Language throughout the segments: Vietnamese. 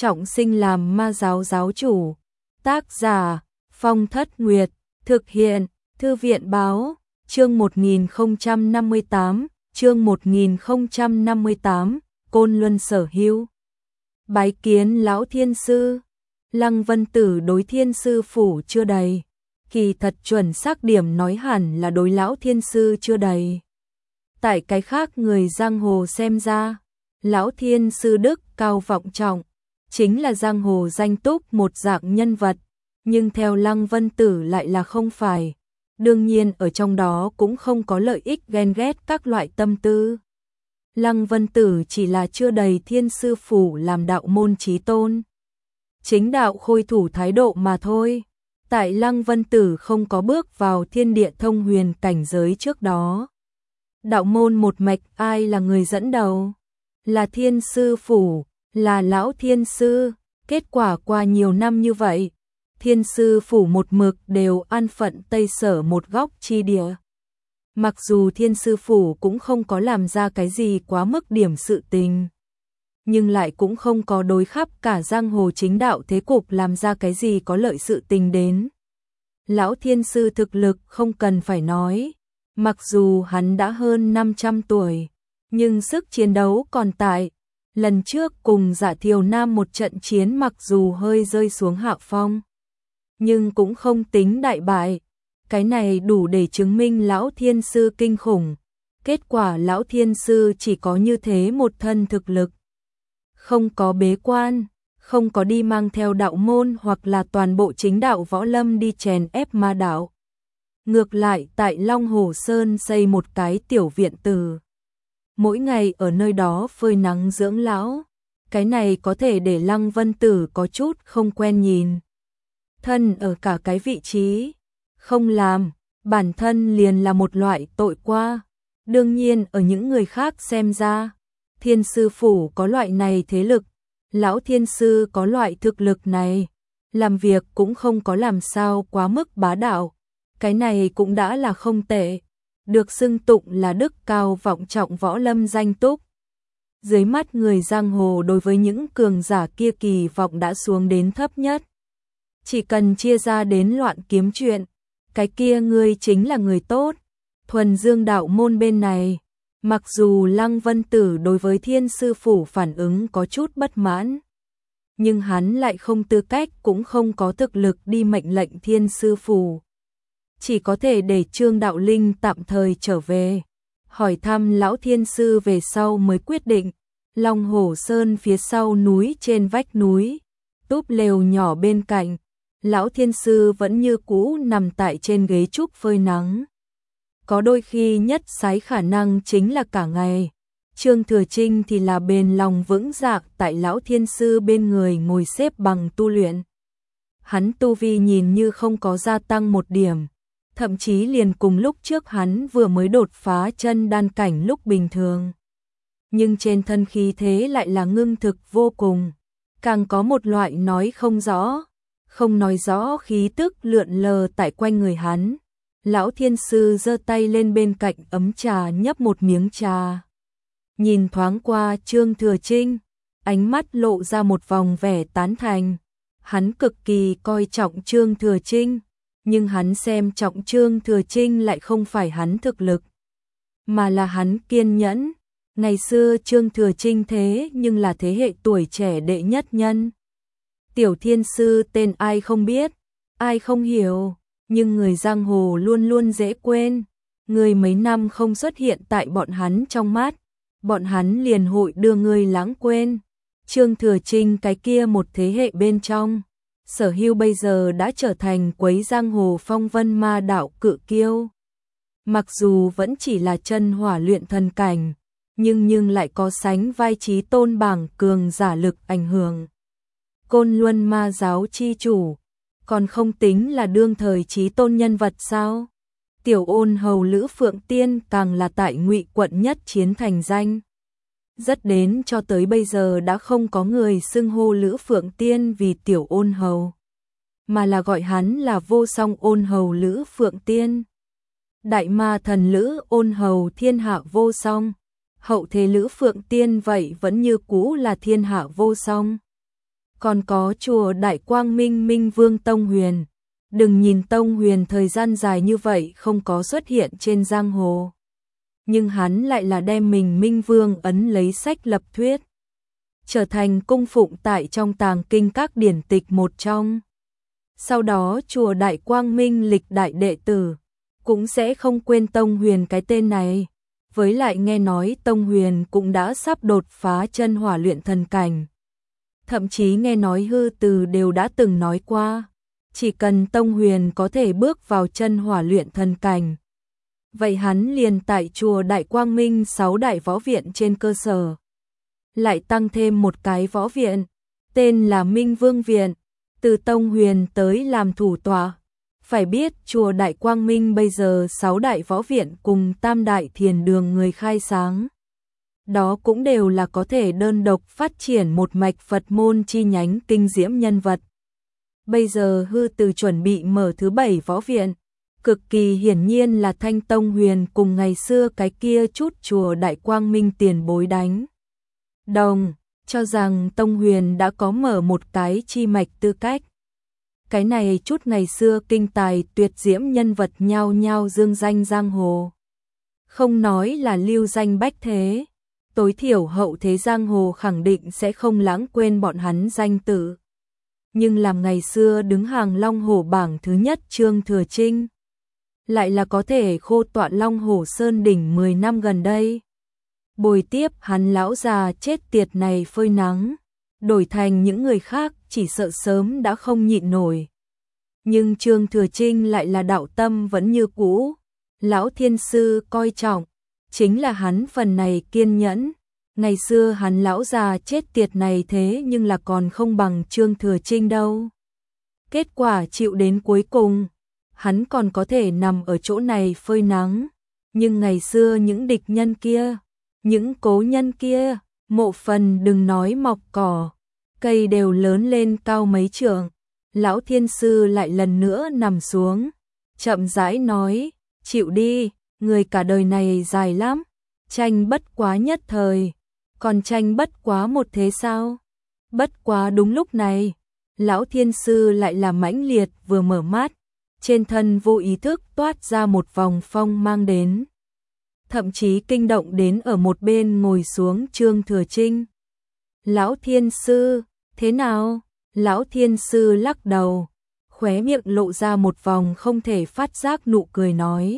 trọng sinh làm ma giáo giáo chủ. Tác giả Phong Thất Nguyệt, thực hiện Thư viện báo, chương 1058, chương 1058, Côn Luân Sở Hữu. Bái kiến lão thiên sư. Lăng Vân Tử đối thiên sư phủ chưa đầy. Kỳ thật chuẩn xác điểm nói hẳn là đối lão thiên sư chưa đầy. Tại cái khác người giang hồ xem ra, lão thiên sư đức cao vọng trọng, chính là giang hồ danh túc một dạng nhân vật, nhưng theo Lăng Vân Tử lại là không phải. Đương nhiên ở trong đó cũng không có lợi ích ghen ghét các loại tâm tư. Lăng Vân Tử chỉ là chưa đầy thiên sư phủ làm đạo môn chí tôn. Chính đạo khôi thủ thái độ mà thôi. Tại Lăng Vân Tử không có bước vào thiên địa thông huyền cảnh giới trước đó. Đạo môn một mạch ai là người dẫn đầu? Là thiên sư phủ, là lão thiên sư. Kết quả qua nhiều năm như vậy, thiên sư phủ một mực đều an phận Tây Sở một góc chi địa. Mặc dù thiên sư phủ cũng không có làm ra cái gì quá mức điểm sự tình, nhưng lại cũng không có đối khắp cả giang hồ chính đạo thế cục làm ra cái gì có lợi sự tình đến. Lão thiên sư thực lực không cần phải nói, mặc dù hắn đã hơn 500 tuổi, nhưng sức chiến đấu còn tại. Lần trước cùng Dạ Thiều Nam một trận chiến mặc dù hơi rơi xuống hạ phong, nhưng cũng không tính đại bại. Cái này đủ để chứng minh lão thiên sư kinh khủng. Kết quả lão thiên sư chỉ có như thế một thân thực lực, không có bế quan, không có đi mang theo đạo môn hoặc là toàn bộ chính đạo võ lâm đi chèn ép ma đạo. Ngược lại tại Long Hồ Sơn xây một cái tiểu viện tử, mỗi ngày ở nơi đó phơi nắng dưỡng lão. Cái này có thể để Lăng Vân Tử có chút không quen nhìn. Thân ở cả cái vị trí không làm, bản thân liền là một loại tội qua. Đương nhiên ở những người khác xem ra, thiên sư phủ có loại này thế lực, lão thiên sư có loại thực lực này, làm việc cũng không có làm sao quá mức bá đạo. Cái này cũng đã là không tệ, được xưng tụng là đức cao vọng trọng võ lâm danh túc. Dưới mắt người giang hồ đối với những cường giả kia kỳ vọng đã xuống đến thấp nhất. Chỉ cần chia ra đến loạn kiếm chuyện, cái kia ngươi chính là người tốt. Thuần Dương đạo môn bên này, mặc dù Lăng Vân Tử đối với thiên sư phủ phản ứng có chút bất mãn, nhưng hắn lại không tư cách cũng không có thực lực đi mệnh lệnh thiên sư phủ. Chỉ có thể để Trương Đạo Linh tạm thời trở về, hỏi thăm lão thiên sư về sau mới quyết định. Long Hổ Sơn phía sau núi trên vách núi, túp lều nhỏ bên cạnh, lão thiên sư vẫn như cũ nằm tại trên ghế trúc phơi nắng. Có đôi khi nhất sái khả năng chính là cả ngày. Trương Thừa Trinh thì là bền lòng vững dạ tại lão thiên sư bên người ngồi xếp bằng tu luyện. Hắn tu vi nhìn như không có gia tăng một điểm, thậm chí liền cùng lúc trước hắn vừa mới đột phá chân đan cảnh lúc bình thường. Nhưng trên thân khí thế lại là ngưng thực vô cùng, càng có một loại nói không rõ, không nói rõ khí tức lượn lờ tại quanh người hắn. Lão thiên sư giơ tay lên bên cạnh ấm trà nhấp một miếng trà. Nhìn thoáng qua Trương Thừa Trinh, ánh mắt lộ ra một vòng vẻ tán thành. Hắn cực kỳ coi trọng Trương Thừa Trinh, nhưng hắn xem trọng Trương Thừa Trinh lại không phải hắn thực lực, mà là hắn kiên nhẫn. Ngày xưa Trương Thừa Trinh thế nhưng là thế hệ tuổi trẻ đệ nhất nhân. Tiểu thiên sư tên ai không biết, ai không hiểu, nhưng người giang hồ luôn luôn dễ quên. Người mấy năm không xuất hiện tại bọn hắn trong mắt, bọn hắn liền hội đưa người lãng quên. Trương Thừa Trinh cái kia một thế hệ bên trong, Sở Hữu bây giờ đã trở thành quấy giang hồ phong vân ma đạo cự kiêu. Mặc dù vẫn chỉ là chân hỏa luyện thần cảnh, nhưng lại có sánh vai chí tôn bảng cường giả lực ảnh hưởng. Côn Luân ma giáo chi chủ, còn không tính là đương thời chí tôn nhân vật sao? Tiểu Ôn hầu Lữ Phượng Tiên càng là tại Ngụy quận nhất chiến thành danh. Rất đến cho tới bây giờ đã không có người xưng hô Lữ Phượng Tiên vì Tiểu Ôn hầu, mà là gọi hắn là vô song ôn hầu Lữ Phượng Tiên. Đại ma thần Lữ Ôn hầu thiên hạ vô song, hậu thế Lữ Phượng Tiên vậy vẫn như cũ là thiên hạ vô song. còn có chùa Đại Quang Minh Minh Vương Tông Huyền. Đừng nhìn Tông Huyền thời gian dài như vậy không có xuất hiện trên giang hồ. Nhưng hắn lại là đem mình Minh Vương ấn lấy sách lập thuyết, trở thành cung phụng tại trong tàng kinh các điển tịch một trong. Sau đó chùa Đại Quang Minh lịch đại đệ tử cũng sẽ không quên Tông Huyền cái tên này. Với lại nghe nói Tông Huyền cũng đã sắp đột phá chân hỏa luyện thần cảnh. Thậm chí nghe nói Hư Từ đều đã từng nói qua, chỉ cần Tông Huyền có thể bước vào chân hỏa luyện thần cảnh, vậy hắn liền tại chùa Đại Quang Minh 6 đại võ viện trên cơ sở lại tăng thêm một cái võ viện, tên là Minh Vương Viện, từ Tông Huyền tới làm thủ tọa. Phải biết chùa Đại Quang Minh bây giờ 6 đại võ viện cùng tam đại thiền đường người khai sáng. Đó cũng đều là có thể đơn độc phát triển một mạch Phật môn chi nhánh kinh diễm nhân vật. Bây giờ Hư Từ chuẩn bị mở thứ 7 võ viện, cực kỳ hiển nhiên là Thanh Tông Huyền cùng ngày xưa cái kia chút chùa Đại Quang Minh tiền bối đánh đồng, cho rằng Tông Huyền đã có mở một cái chi mạch tư cách. Cái này chút ngày xưa kinh tài tuyệt diễm nhân vật nhao nhao dương danh giang hồ. Không nói là lưu danh bách thế, tối thiểu hậu thế giang hồ khẳng định sẽ không lãng quên bọn hắn danh tự. Nhưng làm ngày xưa đứng hàng Long Hổ bảng thứ nhất Trương Thừa Trinh, lại là có thể khô tọa Long Hổ Sơn đỉnh 10 năm gần đây. Bồi tiếp hắn lão già chết tiệt này phơi nắng, đổi thành những người khác chỉ sợ sớm đã không nhịn nổi. Nhưng Trương Thừa Trinh lại là đạo tâm vẫn như cũ, lão thiên sư coi trọng, chính là hắn phần này kiên nhẫn. Ngày xưa hắn lão già chết tiệt này thế nhưng là còn không bằng Trương Thừa Trinh đâu. Kết quả chịu đến cuối cùng, hắn còn có thể nằm ở chỗ này phơi nắng. Nhưng ngày xưa những địch nhân kia, những cố nhân kia, mộ phần đừng nói mọc cỏ, cây đều lớn lên cao mấy trượng. Lão thiên sư lại lần nữa nằm xuống, chậm rãi nói, chịu đi, người cả đời này dài lắm, tranh bất quá nhất thời, còn tranh bất quá một thế sao? Bất quá đúng lúc này, lão thiên sư lại là mãnh liệt vừa mở mắt, trên thân vô ý thức toát ra một vòng phong mang đến. Thậm chí kinh động đến ở một bên ngồi xuống Trương Thừa Trinh. Lão thiên sư, thế nào? Lão thiên sư lắc đầu, khóe miệng lộ ra một vòng không thể phát giác nụ cười nói.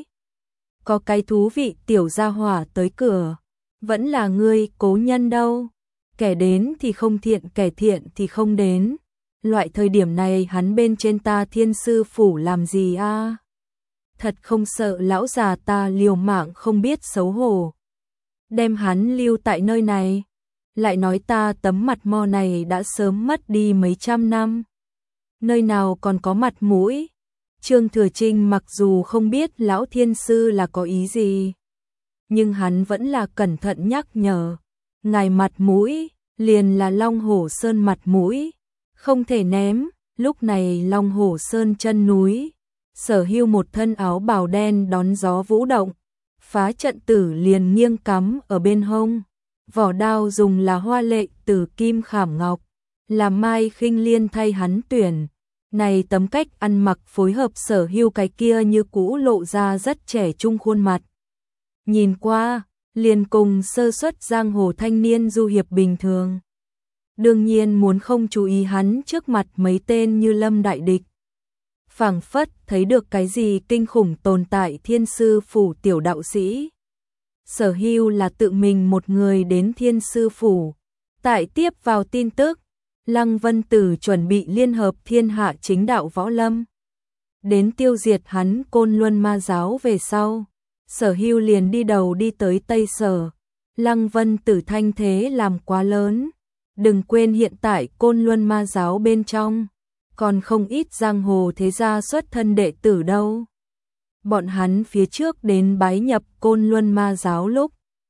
Có cái thú vị tiểu gia hỏa tới cửa, vẫn là ngươi cố nhân đâu. Kẻ đến thì không thiện, kẻ thiện thì không đến. Loại thời điểm này hắn bên trên ta Thiên Sư Phủ làm gì a? Thật không sợ lão già ta liều mạng không biết xấu hổ. Đem hắn lưu tại nơi này. Lại nói ta tấm mặt mo này đã sớm mất đi mấy trăm năm. Nơi nào còn có mặt mũi. Trương Thừa Trinh mặc dù không biết lão thiên sư là có ý gì, nhưng hắn vẫn là cẩn thận nhắc nhở. Ngài mặt mũi, liền là Long Hổ Sơn mặt mũi, không thể ném. Lúc này Long Hổ Sơn chân núi, Sở Hưu một thân áo bào đen đón gió vũ động, phá trận tử liền nghiêng cắm ở bên hông. Vỏ đao dùng là hoa lệ tử kim khảm ngọc, là Mai Khinh Liên thay hắn tuyển. Này tấm cách ăn mặc phối hợp Sở Hưu cái kia như cũ lộ ra rất trẻ trung khuôn mặt. Nhìn qua, liền cùng sơ suất giang hồ thanh niên du hiệp bình thường. Đương nhiên muốn không chú ý hắn trước mặt mấy tên như lâm đại địch. Phảng phất thấy được cái gì kinh khủng tồn tại Thiên Sư Phủ tiểu đạo sĩ. Sở Hưu là tự mình một người đến Thiên Sư Phủ. Tại tiếp vào tin tức, Lăng Vân Tử chuẩn bị liên hợp thiên hạ chính đạo võ lâm. Đến tiêu diệt hắn Côn Luân Ma giáo về sau. Sở Hưu liền đi đầu đi tới Tây Sở. Lăng Vân Tử thanh thế làm quá lớn. Đừng quên hiện tại Côn Luân Ma giáo bên trong, còn không ít giang hồ thế gia xuất thân đệ tử đâu. Bọn hắn phía trước đến bái nhập Côn Luân Ma giáo lúc,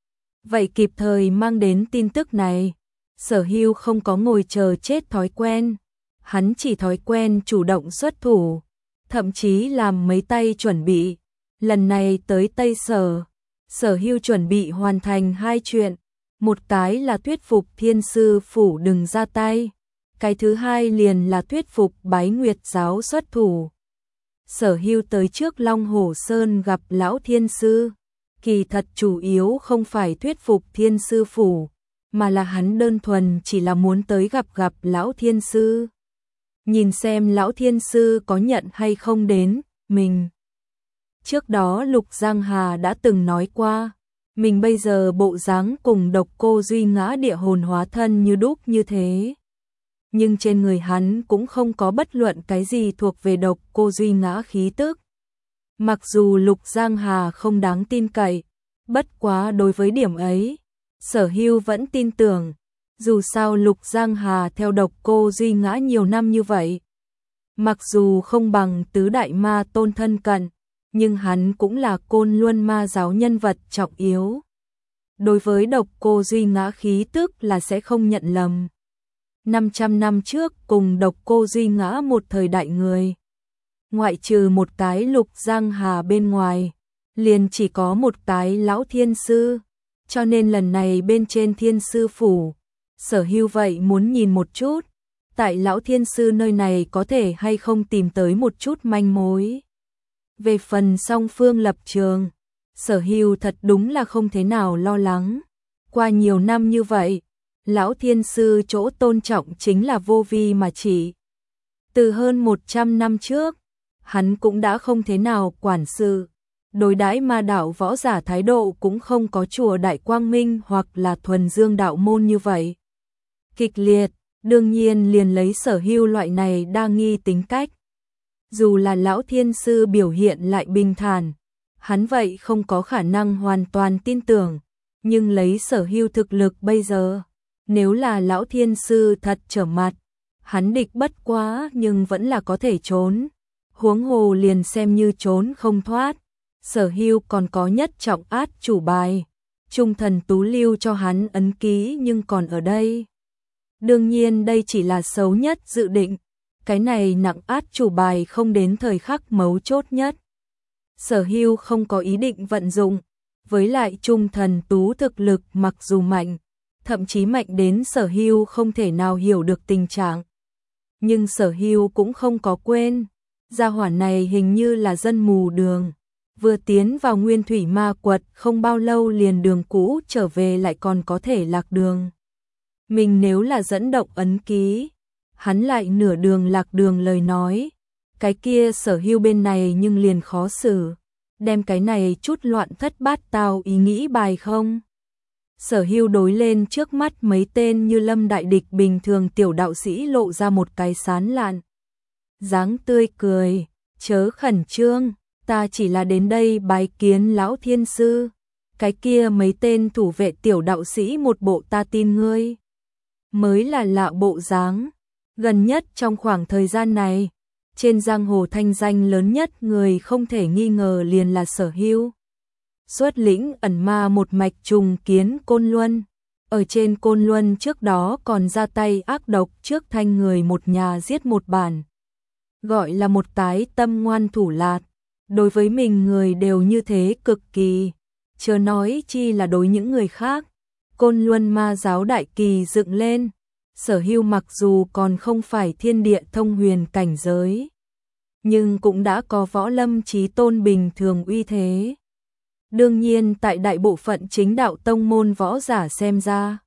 vậy kịp thời mang đến tin tức này. Sở Hưu không có ngồi chờ chết thói quen, hắn chỉ thói quen chủ động xuất thủ, thậm chí làm mấy tay chuẩn bị. Lần này tới Tây Sở, Sở Hưu chuẩn bị hoàn thành hai chuyện. Một cái là thuyết phục Thiên Sư Phủ đừng ra tay, cái thứ hai liền là thuyết phục Bái Nguyệt giáo xuất thủ. Sở Hưu tới trước Long Hổ Sơn gặp lão thiên sư, kỳ thật chủ yếu không phải thuyết phục thiên sư phủ, mà là hắn đơn thuần chỉ là muốn tới gặp lão thiên sư. Nhìn xem lão thiên sư có nhận hay không đến mình. Trước đó Lục Giang Hà đã từng nói qua, mình bây giờ bộ dáng cùng Độc Cô Duy Ngã địa hồn hóa thân như đúc như thế. Nhưng trên người hắn cũng không có bất luận cái gì thuộc về Độc Cô Duy Ngã khí tức. Mặc dù Lục Giang Hà không đáng tin cậy, bất quá đối với điểm ấy, Sở Hưu vẫn tin tưởng, dù sao Lục Giang Hà theo Độc Cô Duy Ngã nhiều năm như vậy. Mặc dù không bằng tứ đại ma tôn thân cận, nhưng hắn cũng là Côn Luân ma giáo nhân vật trọng yếu. Đối với Độc Cô Duy Ngã khí tức là sẽ không nhận lầm. 500 năm trước cùng Độc Cô Duy Ngã một thời đại người. Ngoại trừ một cái Lục Giang Hà bên ngoài, liền chỉ có một cái lão thiên sư. Cho nên lần này bên trên thiên sư phủ, Sở Hưu vậy muốn nhìn một chút, tại lão thiên sư nơi này có thể hay không tìm tới một chút manh mối. Về phần song phương lập trường, Sở Hưu thật đúng là không thế nào lo lắng. Qua nhiều năm như vậy, lão thiên sư chỗ tôn trọng chính là vô vi mà chỉ. Từ hơn 100 năm trước, hắn cũng đã không thế nào quản sự. Đối đãi ma đạo võ giả thái độ cũng không có chùa Đại Quang Minh hoặc là thuần dương đạo môn như vậy. Kịch liệt, đương nhiên liền lấy Sở Hưu loại này đa nghi tính cách. Dù là lão thiên sư biểu hiện lại bình thản, hắn vậy không có khả năng hoàn toàn tin tưởng, nhưng lấy Sở Hưu thực lực bây giờ, nếu là lão thiên sư thật trở mặt, hắn địch bất quá nhưng vẫn là có thể trốn. Huống hồ liền xem như trốn không thoát, Sở Hưu còn có nhất trọng át chủ bài, Trung Thần Tú lưu cho hắn ấn ký nhưng còn ở đây. Đương nhiên đây chỉ là xấu nhất dự định, cái này nặng át chủ bài không đến thời khắc mấu chốt nhất. Sở Hưu không có ý định vận dụng, với lại Trung Thần Tú thực lực mặc dù mạnh, thậm chí mạnh đến Sở Hưu không thể nào hiểu được tình trạng. Nhưng Sở Hưu cũng không có quên, gia hỏa này hình như là dân mù đường, vừa tiến vào Nguyên Thủy Ma Quật không bao lâu liền đường cũ trở về lại còn có thể lạc đường. Mình nếu là dẫn động ấn ký, hắn lại nửa đường lạc đường lời nói, cái kia Sở Hưu bên này nhưng liền khó xử, đem cái này chút loạn thất bát tao ý nghĩ bài không. Sở Hưu đối lên trước mắt mấy tên như lâm đại địch bình thường tiểu đạo sĩ lộ ra một cái sán lạn dáng tươi cười, chớ khẩn trương, ta chỉ là đến đây bái kiến lão thiên sư. Cái kia mấy tên thủ vệ tiểu đạo sĩ một bộ ta tin ngươi mới là lạ bộ dáng. Gần nhất trong khoảng thời gian này, trên giang hồ thanh danh lớn nhất người không thể nghi ngờ liền là Sở Hưu. Xuất lĩnh ẩn ma một mạch trùng kiến Côn Luân, ở trên Côn Luân trước đó còn ra tay ác độc trước thanh người một nhà giết một bản. Gọi là một cái tâm ngoan thủ lạt, đối với mình người đều như thế cực kỳ, chớ nói chi là đối những người khác. Côn Luân ma giáo đại kỳ dựng lên, Sở Hưu mặc dù còn không phải thiên địa thông huyền cảnh giới, nhưng cũng đã có võ lâm chí tôn bình thường uy thế. Đương nhiên tại đại bộ phận chính đạo tông môn võ giả xem ra,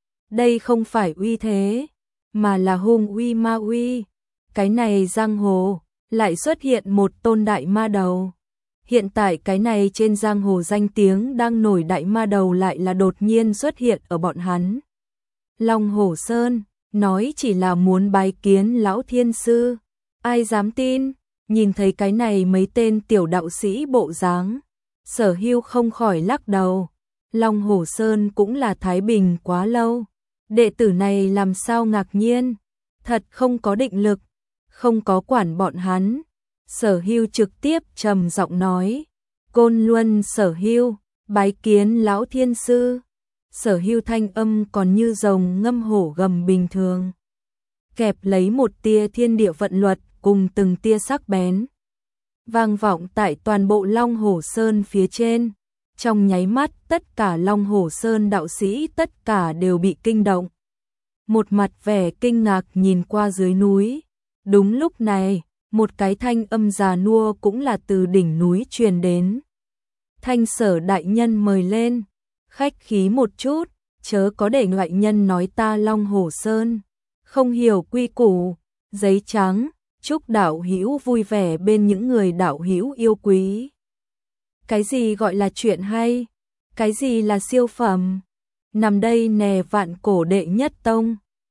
đây không phải uy thế, mà là hung uy ma uy. Cái này giang hồ, lại xuất hiện một tôn đại ma đầu. Hiện tại cái này trên giang hồ danh tiếng đang nổi đại ma đầu lại là đột nhiên xuất hiện ở bọn hắn. Long Hổ Sơn, nói chỉ là muốn bái kiến lão thiên sư. Ai dám tin, nhìn thấy cái này mấy tên tiểu đạo sĩ bộ dáng, Sở Hưu không khỏi lắc đầu. Long Hổ Sơn cũng là thái bình quá lâu, đệ tử này làm sao ngạc nhiên, thật không có định lực, không có quản bọn hắn. Sở Hưu trực tiếp trầm giọng nói, Côn Luân Sở Hưu, bái kiến lão thiên sư. Sở Hưu thanh âm còn như rồng ngâm hổ gầm bình thường, kẹp lấy một tia thiên địa vận luật cùng từng tia sắc bén, vang vọng tại toàn bộ Long Hổ Sơn phía trên. Trong nháy mắt tất cả Long Hổ Sơn đạo sĩ tất cả đều bị kinh động. một mặt vẻ kinh ngạc nhìn qua dưới núi. Đúng lúc này, một cái thanh âm già nua cũng là từ đỉnh núi truyền đến. Thanh Sở đại nhân mời lên, khách khí một chút, chớ có để ngoại nhân nói ta Long Hổ Sơn không hiểu quy củ. Giấy trắng, chúc đạo hữu vui vẻ bên những người đạo hữu yêu quý. Cái gì gọi là chuyện hay? Cái gì là siêu phẩm? Nằm đây nè vạn cổ đệ nhất tông.